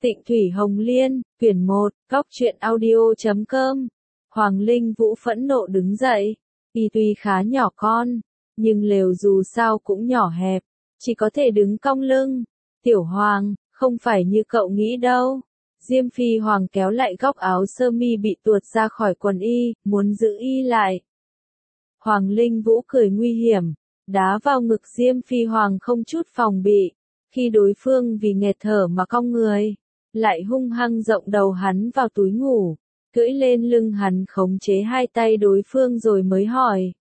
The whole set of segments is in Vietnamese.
Tịnh Thủy Hồng Liên, quyển 1, góc truyện audio.com. Hoàng Linh Vũ phẫn nộ đứng dậy. Y tuy khá nhỏ con, nhưng lều dù sao cũng nhỏ hẹp, chỉ có thể đứng cong lưng. Tiểu Hoàng, không phải như cậu nghĩ đâu. Diêm Phi Hoàng kéo lại góc áo sơ mi bị tuột ra khỏi quần y, muốn giữ y lại. Hoàng Linh Vũ cười nguy hiểm, đá vào ngực Diêm Phi Hoàng không chút phòng bị. Khi đối phương vì nghẹt thở mà cong người, lại hung hăng rộng đầu hắn vào túi ngủ, cưỡi lên lưng hắn khống chế hai tay đối phương rồi mới hỏi.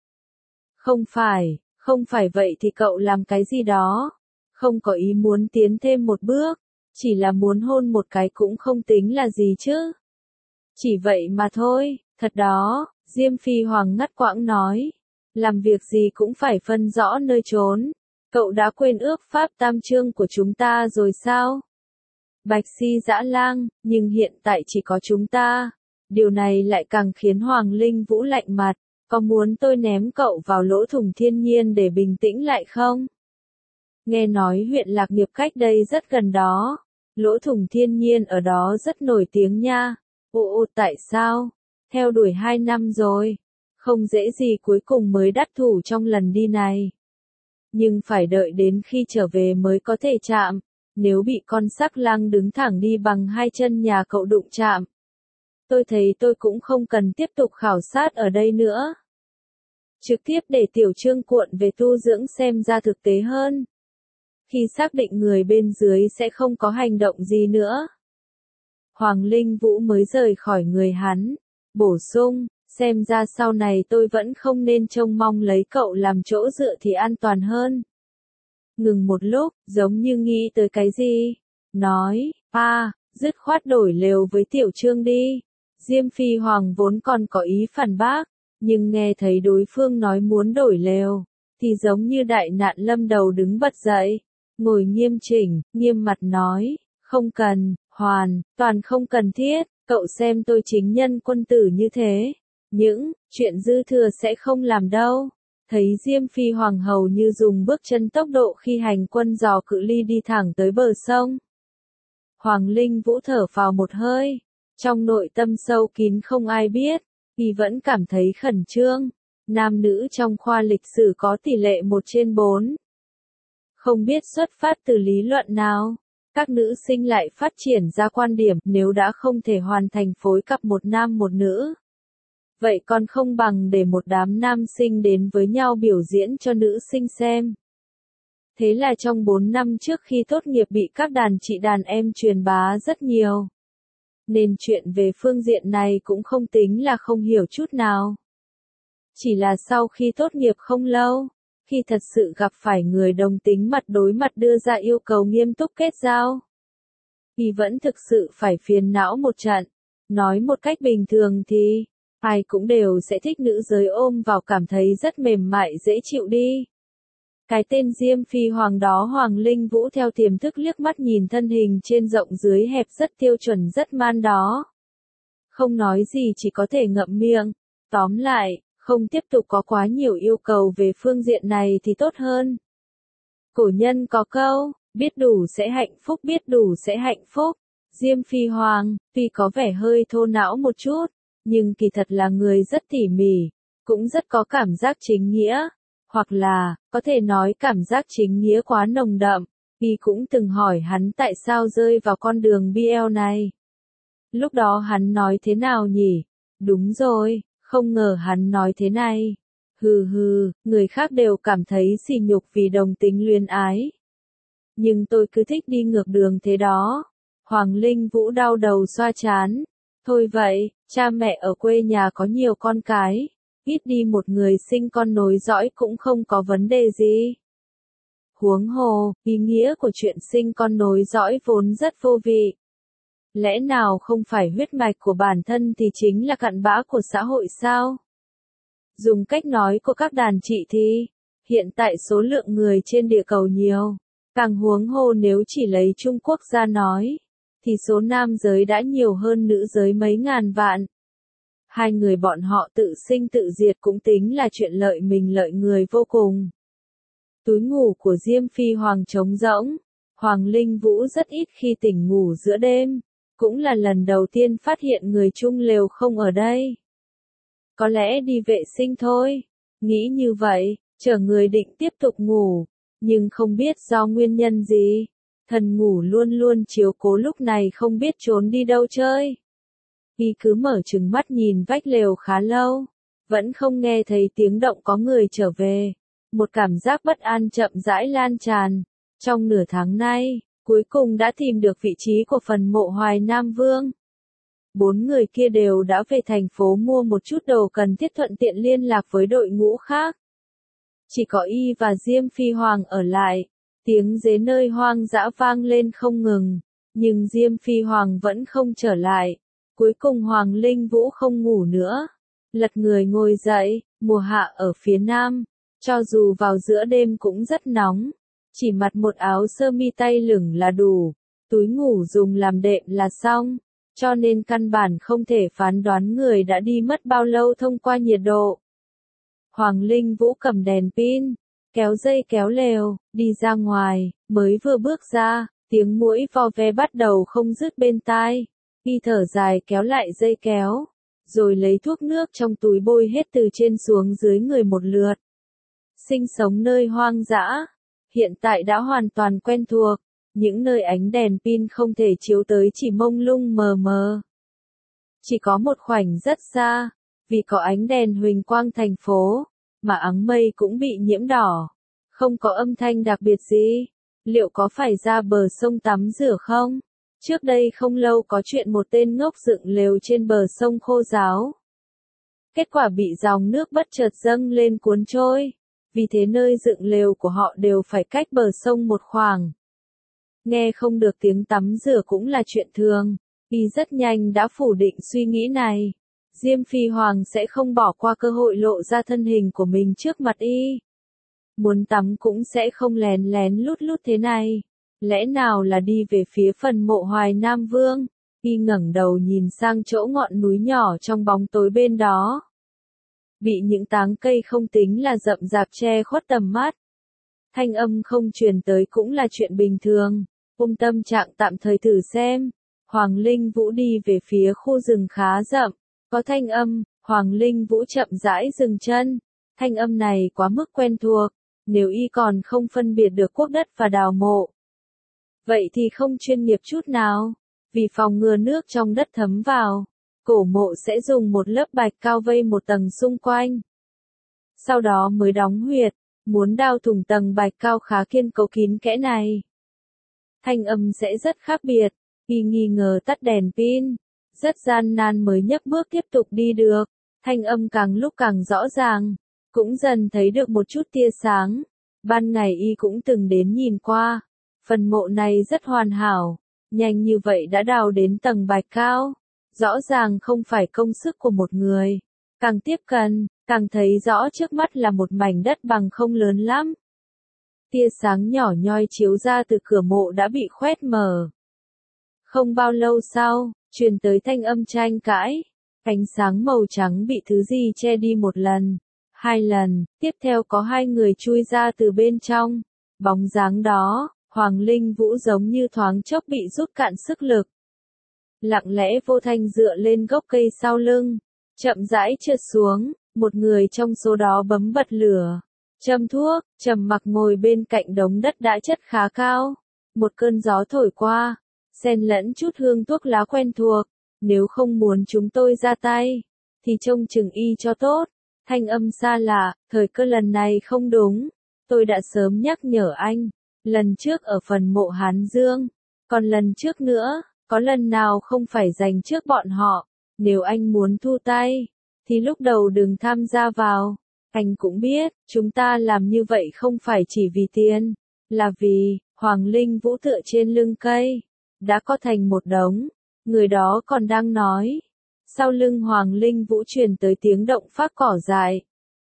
Không phải vậy thì cậu làm cái gì đó? Không có ý muốn tiến thêm một bước, chỉ là muốn hôn một cái cũng không tính là gì chứ. Chỉ vậy mà thôi, thật đó, Diêm Phi Hoàng ngắt quãng nói. Làm việc gì cũng phải phân rõ nơi trốn. Cậu đã quên ước pháp tam chương của chúng ta rồi sao? Bạch Si Dã Lang, nhưng hiện tại chỉ có chúng ta. Điều này lại càng khiến Hoàng Linh Vũ lạnh mặt. Có muốn tôi ném cậu vào lỗ thủng thiên nhiên để bình tĩnh lại không? Nghe nói huyện Lạc Nghiệp cách đây rất gần đó. Lỗ thủng thiên nhiên ở đó rất nổi tiếng nha. Ồ, tại sao? Theo đuổi 2 năm rồi. Không dễ gì cuối cùng mới đắc thủ trong lần đi này. Nhưng phải đợi đến khi trở về mới có thể chạm. Nếu bị con sắc lang đứng thẳng đi bằng 2 chân nhà cậu đụng chạm. Tôi thấy tôi cũng không cần tiếp tục khảo sát ở đây nữa. Trực tiếp để Tiểu Trương cuộn về tu dưỡng xem ra thực tế hơn. Khi xác định người bên dưới sẽ không có hành động gì nữa. Hoàng Linh Vũ mới rời khỏi người hắn. Bổ sung, xem ra sau này tôi vẫn không nên trông mong lấy cậu làm chỗ dựa thì an toàn hơn. Ngừng một lúc, giống như nghĩ tới cái gì. Nói, dứt khoát đổi lều với Tiểu Trương đi. Diêm Phi Hoàng vốn còn có ý phản bác, nhưng nghe thấy đối phương nói muốn đổi lều, thì giống như đại nạn lâm đầu đứng bật dậy, ngồi nghiêm chỉnh, nghiêm mặt nói, không cần, hoàn toàn không cần thiết, cậu xem tôi chính nhân quân tử như thế. Những chuyện dư thừa sẽ không làm đâu. Thấy Diêm Phi Hoàng hầu như dùng bước chân tốc độ khi hành quân dò cự ly đi thẳng tới bờ sông. Hoàng Linh Vũ thở phào một hơi. Trong nội tâm sâu kín không ai biết, y vẫn cảm thấy khẩn trương. Nam nữ trong khoa lịch sử có tỷ lệ 1/4. Không biết xuất phát từ lý luận nào, các nữ sinh lại phát triển ra quan điểm nếu đã không thể hoàn thành phối cặp một nam một nữ. Vậy còn không bằng để một đám nam sinh đến với nhau biểu diễn cho nữ sinh xem. Thế là trong 4 năm trước khi tốt nghiệp bị các đàn chị đàn em truyền bá rất nhiều. Nên chuyện về phương diện này cũng không tính là không hiểu chút nào. Chỉ là sau khi tốt nghiệp không lâu, khi thật sự gặp phải người đồng tính mặt đối mặt đưa ra yêu cầu nghiêm túc kết giao, thì vẫn thực sự phải phiền não một trận. Nói một cách bình thường thì, ai cũng đều sẽ thích nữ giới ôm vào cảm thấy rất mềm mại dễ chịu đi. Cái tên Diêm Phi Hoàng đó Hoàng Linh Vũ theo tiềm thức liếc mắt nhìn thân hình trên rộng dưới hẹp rất tiêu chuẩn rất man đó. Không nói gì chỉ có thể ngậm miệng. Tóm lại, không tiếp tục có quá nhiều yêu cầu về phương diện này thì tốt hơn. Cổ nhân có câu, biết đủ sẽ hạnh phúc biết đủ sẽ hạnh phúc. Diêm Phi Hoàng, tuy có vẻ hơi thô não một chút, nhưng kỳ thật là người rất tỉ mỉ, cũng rất có cảm giác chính nghĩa. Hoặc là, có thể nói cảm giác chính nghĩa quá nồng đậm, y cũng từng hỏi hắn tại sao rơi vào con đường BL này. Lúc đó hắn nói thế nào nhỉ? Đúng rồi, không ngờ hắn nói thế này. Người khác đều cảm thấy sỉ nhục vì đồng tính luyến ái. Nhưng tôi cứ thích đi ngược đường thế đó. Hoàng Linh Vũ đau đầu xoa trán. Thôi vậy, cha mẹ ở quê nhà có nhiều con cái. Ít đi một người sinh con nối dõi cũng không có vấn đề gì. Huống hồ, ý nghĩa của chuyện sinh con nối dõi vốn rất vô vị. Lẽ nào không phải huyết mạch của bản thân thì chính là cặn bã của xã hội sao? Dùng cách nói của các đàn chị thì, hiện tại số lượng người trên địa cầu nhiều. Càng huống hồ nếu chỉ lấy Trung Quốc ra nói, thì số nam giới đã nhiều hơn nữ giới mấy ngàn vạn. Hai người bọn họ tự sinh tự diệt cũng tính là chuyện lợi mình lợi người vô cùng. Túi ngủ của Diêm Phi Hoàng trống rỗng. Hoàng Linh Vũ rất ít khi tỉnh ngủ giữa đêm, cũng là lần đầu tiên phát hiện người chung lều không ở đây. Có lẽ đi vệ sinh thôi, nghĩ như vậy, chờ người định tiếp tục ngủ, nhưng không biết do nguyên nhân gì, thần ngủ luôn luôn chiếu cố lúc này không biết trốn đi đâu chơi. Y cứ mở trừng mắt nhìn vách lều khá lâu, vẫn không nghe thấy tiếng động có người trở về. Một cảm giác bất an chậm rãi lan tràn. Trong nửa tháng nay, cuối cùng đã tìm được vị trí của phần mộ Hoài Nam Vương. 4 người kia đều đã về thành phố mua một chút đồ cần thiết thuận tiện liên lạc với đội ngũ khác. Chỉ có Y và Diêm Phi Hoàng ở lại. Tiếng dế nơi hoang dã vang lên không ngừng, nhưng Diêm Phi Hoàng vẫn không trở lại. Cuối cùng Hoàng Linh Vũ không ngủ nữa, lật người ngồi dậy. Mùa hạ ở phía nam, cho dù vào giữa đêm cũng rất nóng, chỉ mặc một áo sơ mi tay lửng là đủ, túi ngủ dùng làm đệm là xong, cho nên căn bản không thể phán đoán người đã đi mất bao lâu thông qua nhiệt độ. Hoàng Linh Vũ cầm đèn pin, kéo dây kéo lều, đi ra ngoài, mới vừa bước ra, tiếng muỗi vo ve bắt đầu không dứt bên tai. Y thở dài kéo lại dây kéo, rồi lấy thuốc nước trong túi bôi hết từ trên xuống dưới người một lượt. Sinh sống nơi hoang dã, hiện tại đã hoàn toàn quen thuộc, những nơi ánh đèn pin không thể chiếu tới chỉ mông lung mờ mờ. Chỉ có một khoảnh rất xa, vì có ánh đèn huỳnh quang thành phố, mà áng mây cũng bị nhiễm đỏ. Không có âm thanh đặc biệt gì, liệu có phải ra bờ sông tắm rửa không? Trước đây không lâu có chuyện một tên ngốc dựng lều trên bờ sông khô ráo. Kết quả bị dòng nước bất chợt dâng lên cuốn trôi, vì thế nơi dựng lều của họ đều phải cách bờ sông một khoảng. Nghe không được tiếng tắm rửa cũng là chuyện thường, Y rất nhanh đã phủ định suy nghĩ này. Diêm Phi Hoàng sẽ không bỏ qua cơ hội lộ ra thân hình của mình trước mặt Y. Muốn tắm cũng sẽ không lén lén lút lút thế này. Lẽ nào là đi về phía phần mộ Hoài Nam Vương? Y ngẩng đầu nhìn sang chỗ ngọn núi nhỏ trong bóng tối bên đó. Bị những táng cây không tính là rậm rạp che khuất tầm mắt. Thanh âm không truyền tới cũng là chuyện bình thường. Tâm trạng tạm thời thử xem. Hoàng Linh Vũ đi về phía khu rừng khá rậm. Có thanh âm, Hoàng Linh Vũ chậm rãi dừng chân. Thanh âm này quá mức quen thuộc. Nếu Y còn không phân biệt được cuốc đất và đào mộ, vậy thì không chuyên nghiệp chút nào. Vì phòng ngừa nước trong đất thấm vào, cổ mộ sẽ dùng một lớp bạch cao vây một tầng xung quanh. Sau đó mới đóng huyệt, muốn đào thủng tầng bạch cao khá kiên cố kín kẽ này. Thanh âm sẽ rất khác biệt. Y nghi ngờ tắt đèn pin, rất gian nan mới nhấc bước tiếp tục đi được. Thanh âm càng lúc càng rõ ràng, cũng dần thấy được một chút tia sáng. Ban ngày Y cũng từng đến nhìn qua. Phần mộ này rất hoàn hảo, nhanh như vậy đã đào đến tầng bạch cao. Rõ ràng không phải công sức của một người. Càng tiếp cận, càng thấy rõ trước mắt là một mảnh đất bằng không lớn lắm. Tia sáng nhỏ nhoi chiếu ra từ cửa mộ đã bị khoét mờ. Không bao lâu sau, truyền tới thanh âm tranh cãi. Ánh sáng màu trắng bị thứ gì che đi một lần, 2 lần, tiếp theo có 2 người chui ra từ bên trong. Bóng dáng đó, Hoàng Linh Vũ giống như thoáng chốc bị rút cạn sức lực. Lặng lẽ vô thanh dựa lên gốc cây sau lưng, chậm rãi trượt xuống, một người trong số đó bấm bật lửa, châm thuốc, trầm mặc ngồi bên cạnh đống đất đã chất khá cao. Một cơn gió thổi qua, xen lẫn chút hương thuốc lá quen thuộc. Nếu không muốn chúng tôi ra tay, thì trông chừng Y cho tốt. Thanh âm xa lạ, thời cơ lần này không đúng. Tôi đã sớm nhắc nhở anh. Lần trước ở phần mộ Hán Dương, còn lần trước nữa, có lần nào không phải dành trước bọn họ. Nếu anh muốn thu tay, thì lúc đầu đừng tham gia vào. Anh cũng biết, chúng ta làm như vậy không phải chỉ vì tiền, là vì, Hoàng Linh Vũ tựa trên lưng cây, đã có thành một đống. Người đó còn đang nói. Sau lưng Hoàng Linh Vũ truyền tới tiếng động phác cỏ dại.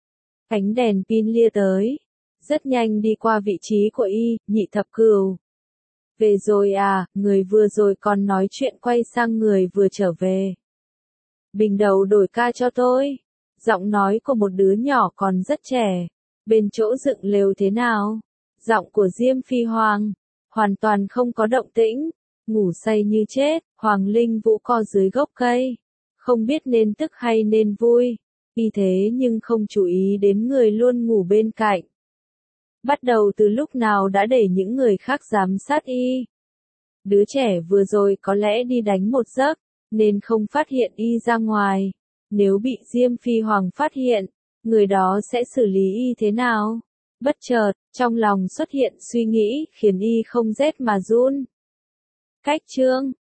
Ánh đèn pin lia tới. Rất nhanh đi qua vị trí của Y, Nhị Thập Cửu. Về rồi à, người vừa rồi còn nói chuyện quay sang người vừa trở về. Bình đầu đổi ca cho tôi. Giọng nói của một đứa nhỏ còn rất trẻ. Bên chỗ dựng lều thế nào? Giọng của Diêm Phi Hoàng. hoàn toàn không có động tĩnh, ngủ say như chết. Hoàng Linh Vũ co dưới gốc cây, không biết nên tức hay nên vui. Y thế nhưng không chú ý đến người luôn ngủ bên cạnh. Bắt đầu từ lúc nào đã để những người khác giám sát y. Đứa trẻ vừa rồi có lẽ đi đánh một giấc, nên không phát hiện y ra ngoài. Nếu bị Diêm Phi Hoàng phát hiện, người đó sẽ xử lý y thế nào? Bất chợt, trong lòng xuất hiện suy nghĩ khiến y không rét mà run. Cách chương